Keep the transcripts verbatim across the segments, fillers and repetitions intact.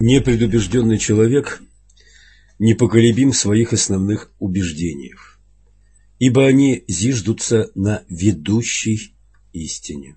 Непредубежденный человек непоколебим в своих основных убеждениях, ибо они зиждутся на ведущей истине.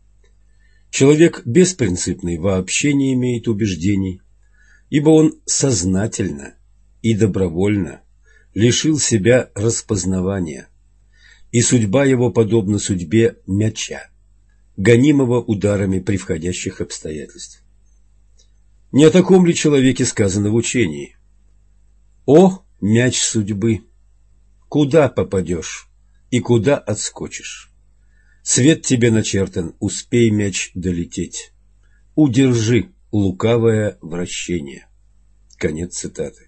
Человек беспринципный вообще не имеет убеждений, ибо он сознательно и добровольно лишил себя распознавания, и судьба его подобна судьбе мяча, гонимого ударами превходящих обстоятельств. Не о таком ли человеке сказано в учении? «О, мяч судьбы! Куда попадешь и куда отскочишь? Свет тебе начертан, успей, мяч, долететь. Удержи лукавое вращение». Конец цитаты.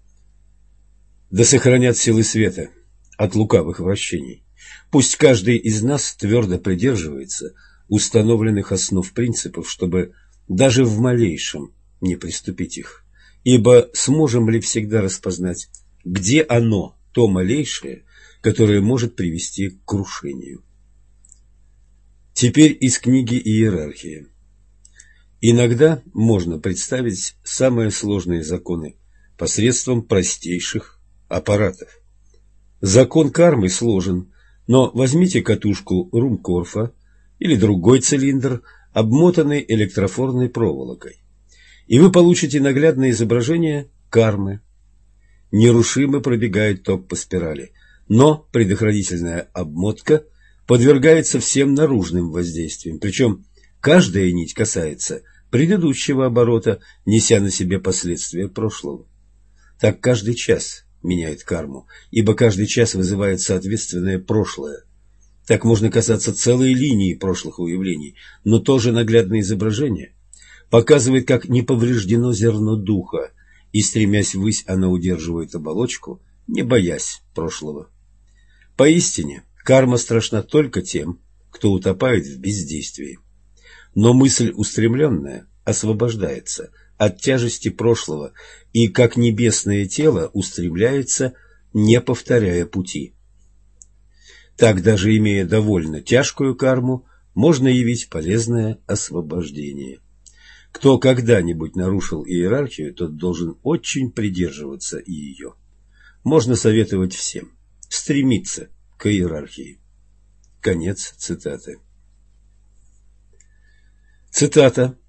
Да сохранят силы света от лукавых вращений. Пусть каждый из нас твердо придерживается установленных основ принципов, чтобы даже в малейшем не приступить их, ибо сможем ли всегда распознать, где оно, то малейшее, которое может привести к крушению. Теперь из книги «Иерархия». Иногда можно представить самые сложные законы посредством простейших аппаратов. Закон кармы сложен, но возьмите катушку Румкорфа или другой цилиндр, обмотанный электрофорной проволокой, и вы получите наглядное изображение кармы. Нерушимо пробегает ток по спирали, но предохранительная обмотка подвергается всем наружным воздействиям, причем каждая нить касается предыдущего оборота, неся на себе последствия прошлого. Так каждый час меняет карму, ибо каждый час вызывает соответственное прошлое. Так можно касаться целой линии прошлых уявлений, но тоже наглядное изображение показывает, как не повреждено зерно духа, и, стремясь ввысь, оно удерживает оболочку, не боясь прошлого. Поистине, карма страшна только тем, кто утопает в бездействии. Но мысль устремленная освобождается от тяжести прошлого и, как небесное тело, устремляется, не повторяя пути. Так, даже имея довольно тяжкую карму, можно явить полезное освобождение. Кто когда-нибудь нарушил иерархию, тот должен очень придерживаться ее. Можно советовать всем стремиться к иерархии. Конец цитаты. Цитата.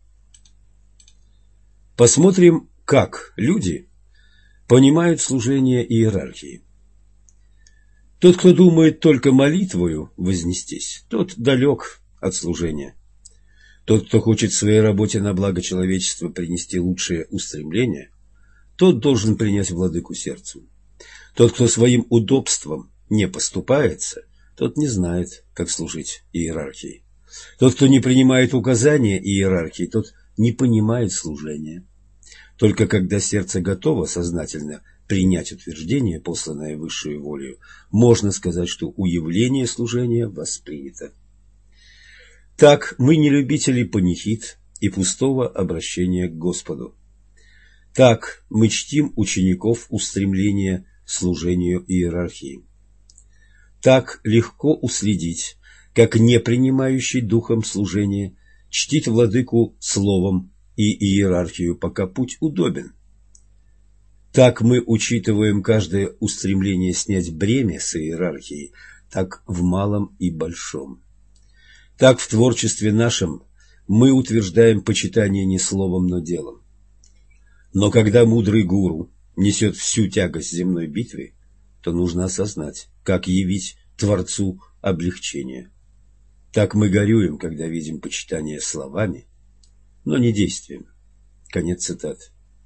Посмотрим, как люди понимают служение иерархии. Тот, кто думает только молитвою вознестись, тот далек от служения. Тот, кто хочет в своей работе на благо человечества принести лучшее устремление, тот должен принять владыку сердцем. Тот, кто своим удобством не поступается, тот не знает, как служить иерархии. Тот, кто не принимает указания иерархии, тот не понимает служения. Только когда сердце готово сознательно принять утверждение, посланное высшей волею, можно сказать, что уявление служения воспринято. Так мы не любители панихид и пустого обращения к Господу. Так мы чтим учеников устремления к служению иерархии. Так легко уследить, как не принимающий духом служения чтит владыку словом и иерархию, пока путь удобен. Так мы учитываем каждое устремление снять бремя с иерархии, так в малом и большом. Так в творчестве нашем мы утверждаем почитание не словом, но делом. Но когда мудрый гуру несет всю тягость земной битвы, то нужно осознать, как явить Творцу облегчение. Так мы горюем, когда видим почитание словами, но не действием. Конец цитаты.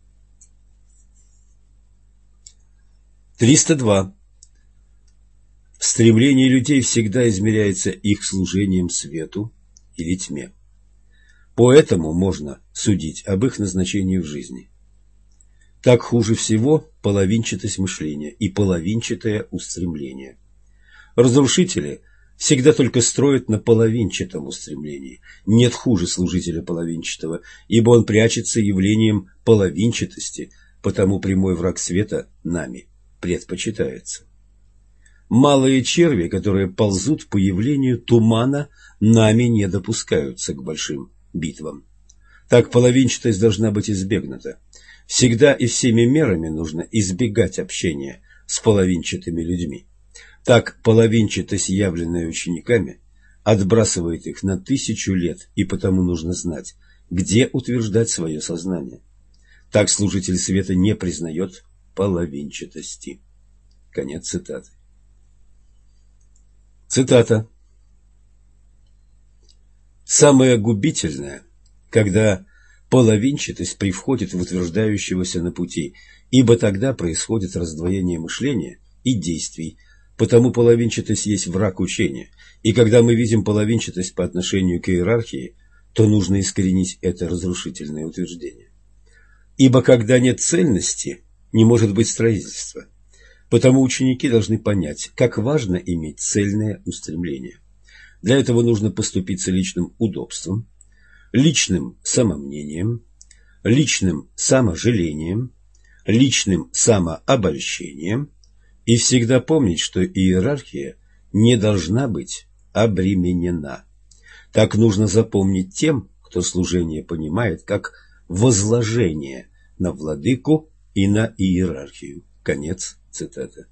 триста два. Стремление людей всегда измеряется их служением свету или тьме. Поэтому можно судить об их назначении в жизни. Так хуже всего половинчатость мышления и половинчатое устремление. Разрушители всегда только строят на половинчатом устремлении. Нет хуже служителя половинчатого, ибо он прячется явлением половинчатости, потому прямой враг света нами предпочитается. Малые черви, которые ползут по явлению тумана, нами не допускаются к большим битвам. Так половинчатость должна быть избегнута. Всегда и всеми мерами нужно избегать общения с половинчатыми людьми. Так половинчатость, явленная учениками, отбрасывает их на тысячу лет, и потому нужно знать, где утверждать свое сознание. Так служитель света не признает половинчатости. Конец цитаты. Цитата. Самое губительное, когда половинчатость привходит в утверждающегося на пути, ибо тогда происходит раздвоение мышления и действий, потому половинчатость есть враг учения, и когда мы видим половинчатость по отношению к иерархии, то нужно искоренить это разрушительное утверждение. Ибо когда нет цельности, не может быть строительства, потому ученики должны понять, как важно иметь цельное устремление. Для этого нужно поступиться личным удобством, личным самомнением, личным саможалением, личным самообольщением и всегда помнить, что иерархия не должна быть обременена. Так нужно запомнить тем, кто служение понимает как возложение на владыку и на иерархию. Конец цитаты.